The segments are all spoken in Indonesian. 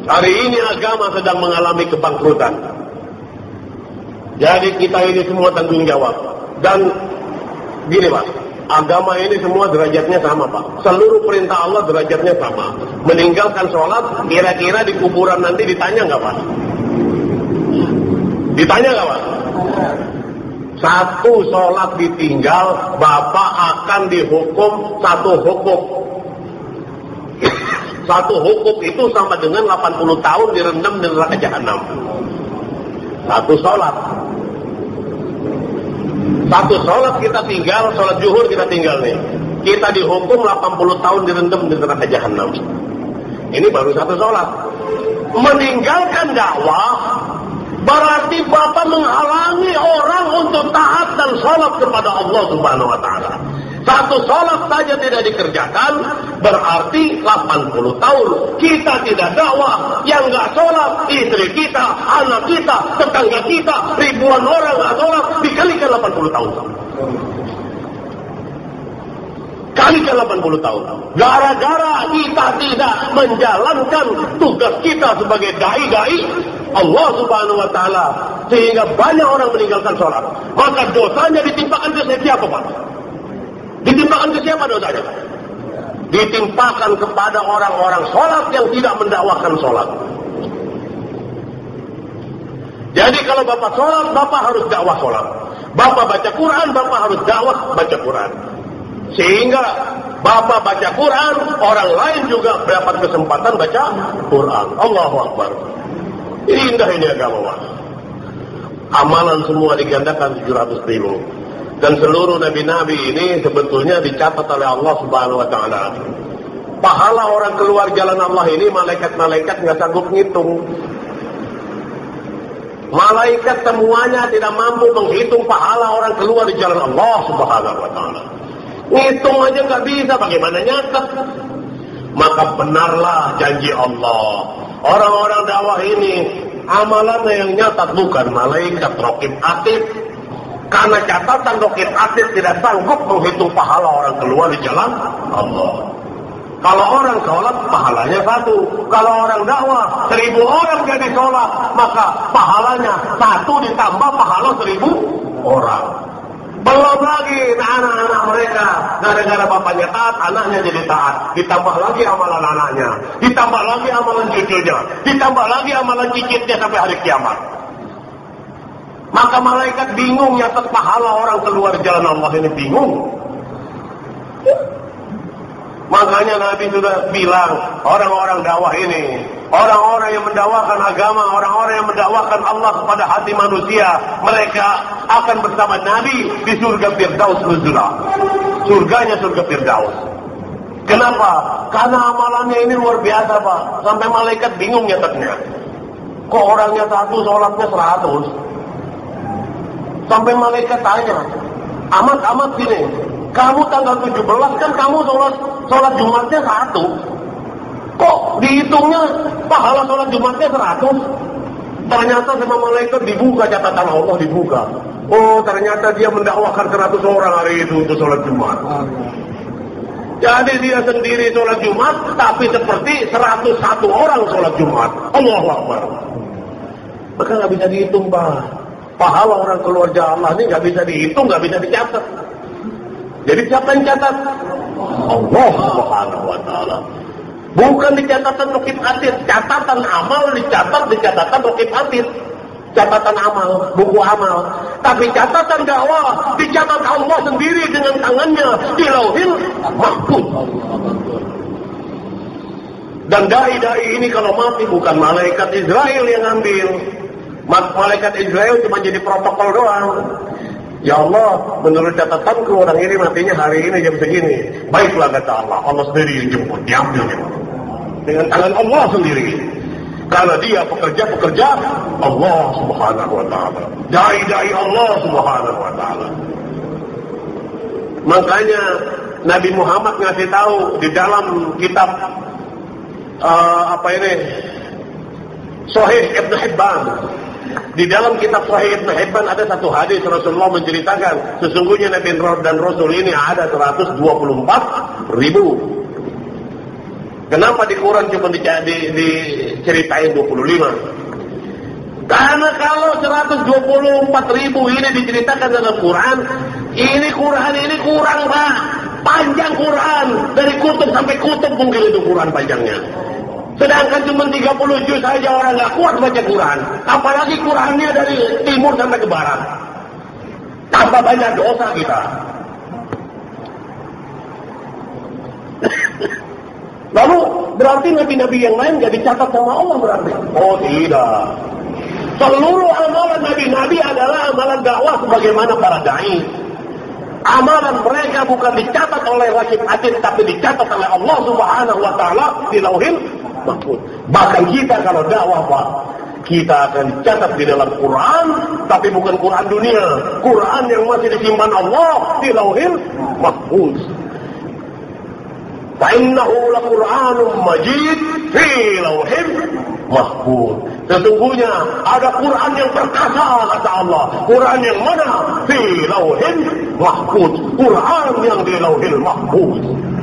Hari ini agama sedang mengalami kebangkrutan. Jadi kita ini semua tanggung jawab. Dan gini Pak, agama ini semua derajatnya sama Pak. Seluruh perintah Allah derajatnya sama. Meninggalkan sholat, kira-kira di kuburan nanti ditanya nggak Pak? Ditanya nggak Pak? Satu sholat ditinggal, Bapak akan dihukum satu hukum. Satu hukum itu sama dengan 80 tahun direndam di neraka jahanam. Satu sholat. Satu sholat kita tinggal, sholat zuhur kita tinggal nih. Kita dihukum 80 tahun direndam di neraka jahanam. Ini baru satu sholat. Meninggalkan dakwah berarti Bapak menghalangi orang untuk taat dan sholat kepada Allah Subhanahu wa Ta'ala. Satu sholat saja tidak dikerjakan, berarti 80 tahun kita tidak dakwah. Yang nggak sholat, istri kita, anak kita, tetangga kita, ribuan orang nggak sholat, dikalikan 80 tahun. Kalikan 80 tahun. Gara-gara kita tidak menjalankan tugas kita sebagai dai-dai Allah Subhanahu wa Ta'ala, sehingga banyak orang meninggalkan sholat. Maka dosanya ditimpakan ke siapa Pak? Ditimpakan ke siapa dosanya? Ditimpakan kepada orang-orang sholat yang tidak mendakwakan sholat. Jadi kalau Bapak sholat, Bapak harus dakwah sholat. Bapak baca Quran, Bapak harus dakwah baca Quran. Sehingga Bapak baca Quran, orang lain juga dapat kesempatan baca Quran. Allahu Akbar. Ini indah ini agama Pak. Amalan semua digandakan 700.000. Dan seluruh nabi-nabi ini sebetulnya dicatat oleh Allah Subhanahu wa Ta'ala. Pahala orang keluar jalan Allah ini malaikat-malaikat nggak sanggup ngitung. Malaikat semuanya tidak mampu menghitung pahala orang keluar di jalan Allah Subhanahu wa Ta'ala. Ngitung aja nggak bisa, bagaimana nyatet? Maka benarlah janji Allah. Orang-orang dakwah ini amalannya yang nyatat bukan malaikat raqib atid. Karena catatan raqib atid tidak sanggup menghitung pahala orang keluar di jalan Allah. Kalau orang sholat pahalanya 1. Kalau orang dakwah 1000 orang jadi sholat, maka pahalanya 1 ditambah pahala 1000 orang. Belum lagi anak-anak mereka, gara-gara bapaknya taat, anaknya jadi taat. Ditambah lagi amalan anaknya, ditambah lagi amalan cucunya, ditambah lagi amalan cicitnya sampai hari kiamat. Maka malaikat bingung nyatet pahala orang keluar jalan Allah ini, bingung. Makanya Nabi sudah bilang, orang-orang dakwah ini, orang-orang yang mendakwakan agama, orang-orang yang mendakwakan Allah kepada hati manusia, mereka akan bersama Nabi di surga Firdaus nuzula. Surganya surga Firdaus. Kenapa? Karena amalannya ini luar biasa Pak. Sampai malaikat bingung nyatetnya. Kok orangnya 1, sholatnya 100? Sampai malaikat tanya, amat gini, kamu tanggal 17 kan kamu sholat Jumatnya 1. Kok dihitungnya pahala sholat Jumatnya 100? Ternyata sama malaikat dibuka, catatan Allah dibuka. Oh, ternyata dia mendakwakan 100 orang hari itu untuk sholat Jumat. Jadi dia sendiri sholat Jumat, tapi seperti 101 orang sholat Jumat. Allahu Akbar. Maka nggak bisa dihitung Pak. Pahala orang keluar jalan Allah ini nggak bisa dihitung, nggak bisa dicatat. Jadi siapa yang catat? Allah Subhanahu wa Ta'ala. Bukan di catatan raqib atid, catatan amal dicatat di catatan raqib atid. Catatan amal, buku amal. Tapi catatan dakwah dicatat Allah sendiri dengan tangannya di Lauhil Mahfuz. Dan dai-dai ini kalau mati bukan malaikat Israel yang ambil. Malaikat Israel cuma jadi protokol doang. Ya Allah, menurut catatanku orang ini matinya hari ini jam segini. Baiklah kata Allah, Allah sendiri yang jemput, diambil dengan tangan Allah sendiri. Karena dia pekerja Allah Subhanahu wa Ta'ala. Dai-dai Allah Subhanahu wa Ta'ala. Makanya Nabi Muhammad ngasih tahu di dalam kitab Sahih Ibn Hibban. Di dalam kitab Sahih Ibn Hibban ada satu hadis Rasulullah menceritakan sesungguhnya Nabi dan Rasul ini ada 124.000. Kenapa di Quran cuma diceritain 25? Karena kalau 124.000 ini diceritakan dalam Quran, ini kurang Pak. Panjang Quran, dari kutub sampai kutub mungkin itu Quran panjangnya. Sedangkan cuma 30 juz saja orang nggak kuat baca Quran. Apalagi Qurannya dari timur sampai ke barat. Tambah banyak dosa kita. Lalu berarti nabi-nabi yang lain gak dicatat sama Allah berarti? Oh tidak. Seluruh amalan nabi-nabi adalah amalan dakwah sebagaimana para dai. Amalan mereka bukan dicatat oleh Rakib Atid, tapi dicatat oleh Allah Subhanahu wa Ta'ala di Lauhil Mahfuz. Bahkan kita kalau dakwah Pak, kita akan dicatat di dalam Quran, tapi bukan Quran dunia. Quran yang masih disimpan Allah di Lauhil Mahfuz. Fa'innahu laqur'anun majid fi lauhin mahfuz. Sesungguhnya ada Quran yang perkasa kata Allah. Quran yang mana? Fi lauhin mahfuz. Quran yang di lauhil mahfuz.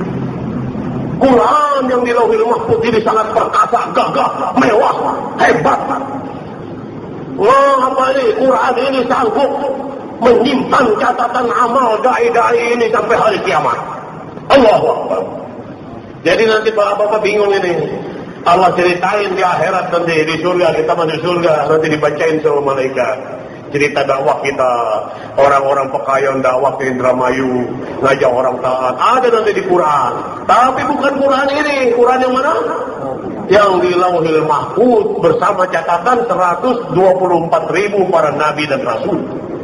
Quran yang di lauhil mahfuz ini sangat perkasa, gagah, mewah, hebat. Wah, apa ini? Quran ini sanggup menyimpan catatan amal dai-dai ini sampai hari kiamat. Allahu Akbar. Jadi nanti bapak-bapak bingung ini. Allah ceritain di akhirat nanti di surga, kita masuk surga, nanti dibacain sama malaikat. Cerita dakwah kita, orang-orang pekayon dakwah ke Indramayu, ngajak orang taat. Ada nanti di Quran. Tapi bukan Quran ini. Quran yang mana? Yang di Lauhil Mahfuz bersama catatan 124.000 para nabi dan rasul.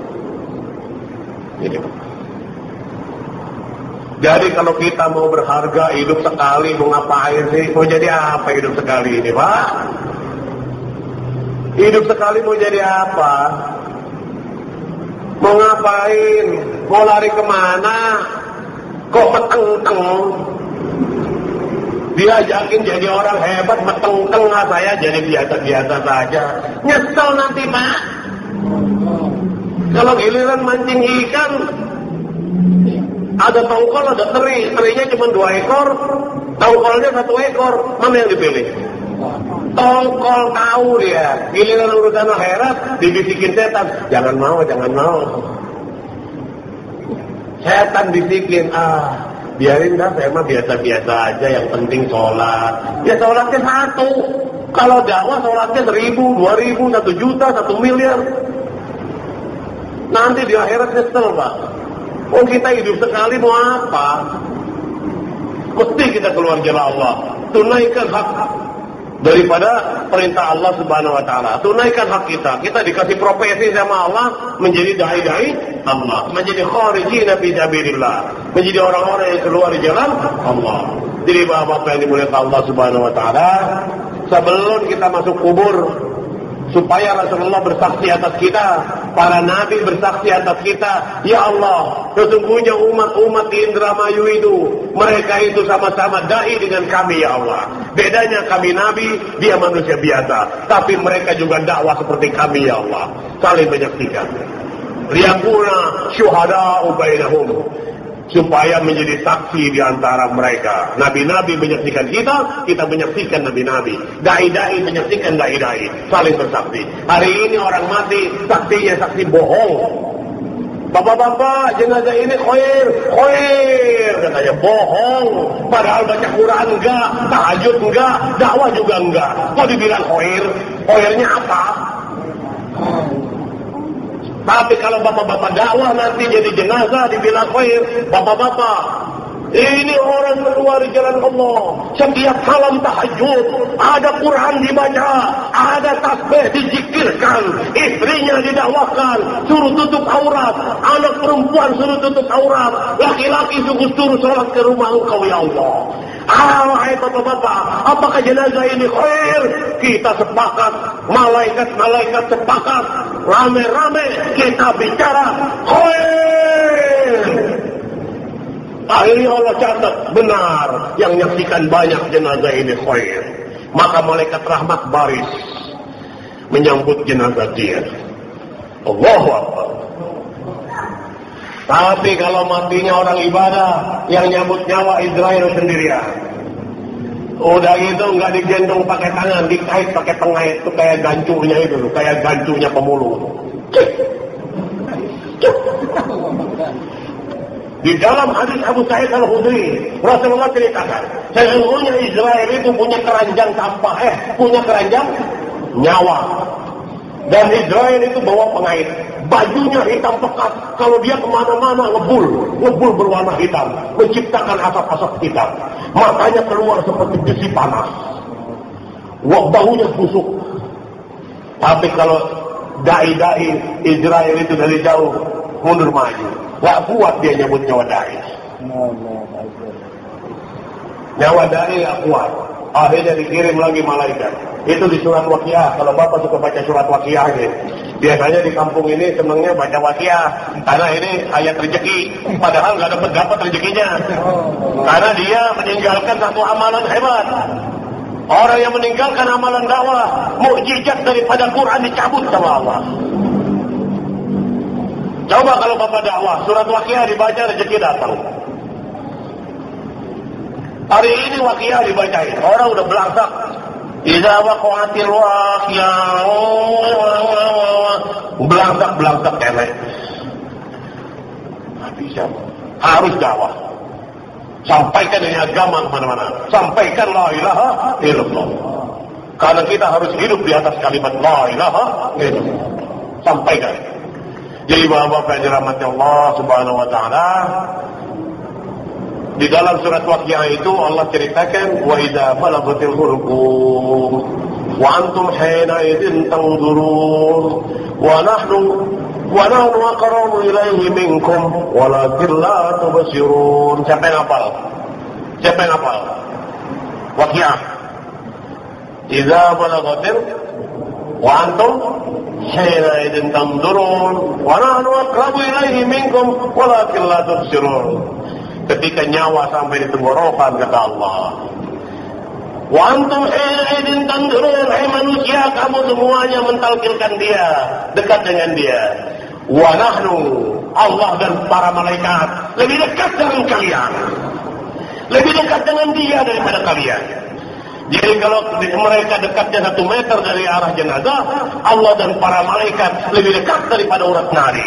Ini. Jadi kalau kita mau berharga hidup sekali, mau ngapain sih? Mau jadi apa hidup sekali ini Pak? Hidup sekali mau jadi apa? Mau ngapain? Mau lari kemana? Kok meteng-teng? Diajakin jadi orang hebat, meteng-teng lah saya jadi biasa-biasa saja. Nyesel nanti Pak. Kalau giliran mancing ikan, ada tongkol, ada teri. Terinya cuma 2 ekor, tongkolnya 1 ekor. Mana yang dipilih? Tongkol tahu dia. Giliran urusan akhirat, dibisikin setan. Jangan mau. Setan bisikin, biarin dah, saya mah biasa-biasa aja. Yang penting sholat. Ya sholatnya 1. Kalau dakwah sholatnya 1.000, 2.000, 1 juta, 1 miliar. Nanti di akhirat nyesel Pak. Oh kita hidup sekali mau apa? Mesti kita keluar jalan Allah. Tunaikan hak daripada perintah Allah Subhanahu wa Ta'ala. Tunaikan hak kita. Kita dikasih profesi sama Allah menjadi dai-dai Allah, menjadi kharijina fi sabilillah, menjadi orang-orang yang keluar jalan Allah. Jadi bapak-bapak yang dimuliakan Allah Subhanahu wa Ta'ala, sebelum kita masuk kubur, supaya Rasulullah bersaksi atas kita, para nabi bersaksi atas kita. Ya Allah, sesungguhnya umat-umat di Indramayu itu, mereka itu sama-sama dai dengan kami ya Allah. Bedanya kami nabi, dia manusia biasa, tapi mereka juga dakwah seperti kami ya Allah. Saling menyaksikan. Liyakuna syuhada'u bainahum, supaya menjadi saksi di antara mereka. Nabi-nabi menyaksikan kita, kita menyaksikan nabi-nabi. Dai-dai menyaksikan dai-dai, saling bersaksi. Hari ini orang mati, saksinya saksi bohong. Bapak-bapak, jenazah ini khair, katanya bohong. Padahal baca Quran enggak, tahajud enggak, dakwah juga enggak. Kok dibilang khair? Khairnya apa? Tapi kalau bapak-bapak dakwah nanti jadi jenazah dibilang khair. Bapak-bapak, ini orang keluar jalan Allah. Setiap malam tahajud, ada Quran dibaca, ada tasbih dizikirkan, istrinya didakwahkan, suruh tutup aurat, anak perempuan suruh tutup aurat, laki-laki suruh sholat ke rumah engkau ya Allah. Wahai bapak-bapak, apakah jenazah ini khair? Kita sepakat, malaikat-malaikat sepakat, rame-rame kita bicara khair. Akhirnya Allah catat, benar, yang nyaksikan banyak jenazah ini khair. Maka malaikat rahmat baris menyambut jenazah dia. Allahu Akbar. Tapi kalau matinya orang ibadah, yang nyambut nyawa Israel sendirian. Udah gitu nggak digendong pakai tangan, dikait pakai pengait itu kayak gancunya itu, kayak gancunya pemulung. Di dalam hadis Abu Sa'id Al-Khudri, Rasulullah ceritakan, sesungguhnya Israel itu punya keranjang sampah, punya keranjang nyawa. Dan Israel itu bawa pengait, bajunya hitam pekat. Kalau dia kemana-mana ngebul berwarna hitam, menciptakan asap-asap hitam. Matanya keluar seperti besi panas. Bahunya busuk. Tapi kalau dai-dai Israel itu dari jauh mundur maju. Gak kuat dia nyebut nyawa dai. Nyawa dai gak kuat. Akhirnya dikirim lagi malaikat. Itu di surat Waqiah. Kalau Bapak suka baca surat Waqiah ini, biasanya di kampung ini senangnya baca Waqiah karena ini ayat rezeki. Padahal gak dapat rezekinya. Karena dia meninggalkan satu amalan hebat. Orang yang meninggalkan amalan dakwah, mukjizat daripada Quran dicabut sama Allah. Coba kalau Bapak dakwah, surat Waqiah dibaca, rezeki datang. Hari ini Waqiah dibacain, orang udah belangsak. Idza waqa'atil waqi'ah, belangsak kelek. Nggak bisa, harus dakwah. Sampaikan ini agama kemana-mana. Sampaikan la ilaha illallah. Karena kita harus hidup di atas kalimat la ilaha illallah. Sampaikan. Jadi bapak-bapak yang dirahmati Allah Subhanahu wa taala, di dalam surat Waqiah itu Allah ceritakan wa idza balaghatil hulqum wa antum hina idzin tanzurun wa nahnu aqrabu ilayhi minkum walakin la tubsirun. Siapa yang hafal? Waqiah. Idza balaghatil wa antum hina idzin tanzurun wa nahnu aqrabu ilayhi minkum walakin la tubsirun. Ketika nyawa sampai di tenggorokan, kata Allah, wa antum hina tanzurun, hai manusia, kamu semuanya mentalkilkan dia, dekat dengan dia. Wa nahnu, Allah dan para malaikat lebih dekat dengan kalian, lebih dekat dengan dia daripada kalian. Jadi kalau mereka dekatnya 1 meter dari arah jenazah, Allah dan para malaikat lebih dekat daripada urat nadi.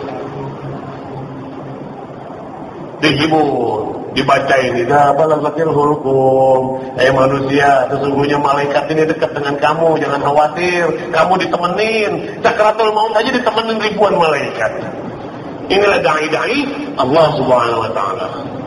Dihibur, dibacain, idza balaghatil hulqum, manusia, sesungguhnya malaikat ini dekat dengan kamu, jangan khawatir, kamu ditemenin, Sakratul Maut aja ditemenin ribuan malaikat. Inilah dai-dai Allah Subhanahu wa taala.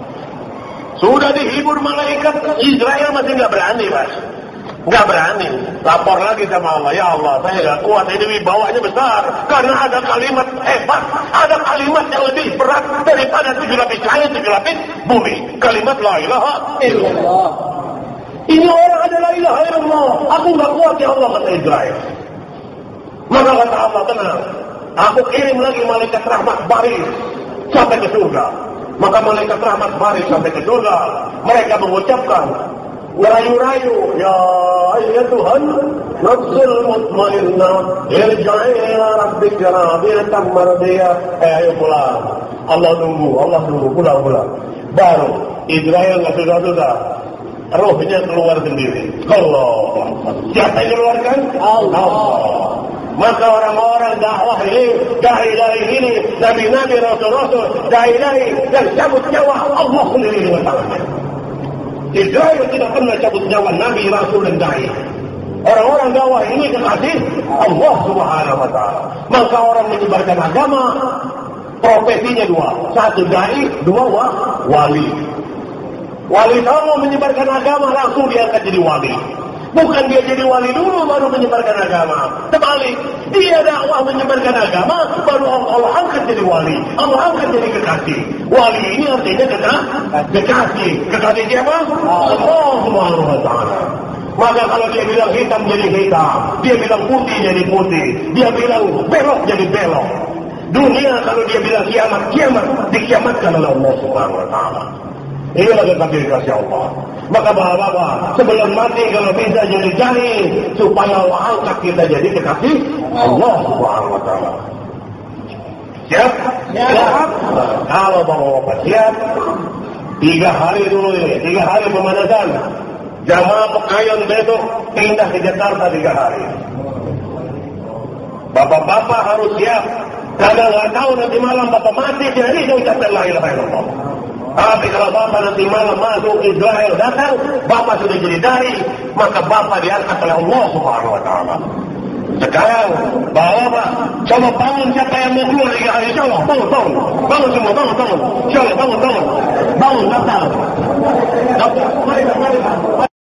Sudah dihibur malaikat, Israel masih nggak berani, Mas. Nggak berani, lapor lagi sama Allah, ya Allah, saya nggak kuat, ini wibawanya besar, karena ada kalimat hebat, ada kalimat yang lebih berat daripada 7 lapis langit, 7 lapis bumi, kalimat la ilaha illallah. Ini orang ada la ilaha illallah, aku nggak kuat ya Allah, kata Israel. Maka kata Allah, tenang, aku kirim lagi malaikat rahmat baris sampai ke surga. Maka malaikat rahmat baris sampai ke surga, mereka mengucapkan ngerayu-rayu, ya ayyatuhan nafsul mutmainnah irja'i ila rabbika radiyatan mardiyah. Ayo pulang. Allah nunggu, pulang. Baru Israel nggak sudah, rohnya keluar sendiri. Allah. Siapa yang keluarkan? Allah. Maka orang-orang dakwah ini, dai-dai ini, nabi-nabi, rasul-rasul, dai-dai dan cabut nyawa Allah sendiri dengan tangannya. Israel tidak pernah cabut nyawa Nabi, Rasul dan Dai. Orang-orang dakwah ini kekasih Allah Subhanahu wa taala. Maka orang menyebarkan agama profesinya 2. 1 Dai, 2 wali. Wali kalau menyebarkan agama langsung diangkat jadi wali. Bukan dia jadi wali dulu baru menyebarkan agama. Terbalik, dia dakwah menyebarkan agama baru Allah angkat jadi wali. Allah angkat jadi kekasih. Wali ini artinya kekasih. Kekasih siapa? Allah Subhanahu wa taala. Maka kalau dia bilang hitam jadi hitam, dia bilang putih jadi putih, dia bilang belok jadi belok. Dunia kalau dia bilang kiamat, dikiamatkan oleh Allah Subhanahu wa taala. Inilah kekasih Allah. Maka bapak-bapak, sebelum mati kalau bisa jadi jari supaya Allah angkat kita jadi kekasih Allah Subhanahu wa taala. Siap? Siap. Kalau bapak-bapak siap, 3 hari dulu ini, 3 hari pemanasan. Jamaah Pekayon besok pindah ke Jakarta 3 hari. Bapak-bapak harus siap. Karena nggak tahu nanti malam bapak mati, jadi dia ucapkan la ilaha illallah. Tapi kalau bapak nanti malam masuk Israel datang, bapak sudah jadi dari, maka bapak diangkat oleh Allah Subhanahu Wa Taala. Sekarang bapak coba bangun siapa yang mau keluar dari hari Insya Allah, bangun semua, bangun, Insya Allah bangun, datang.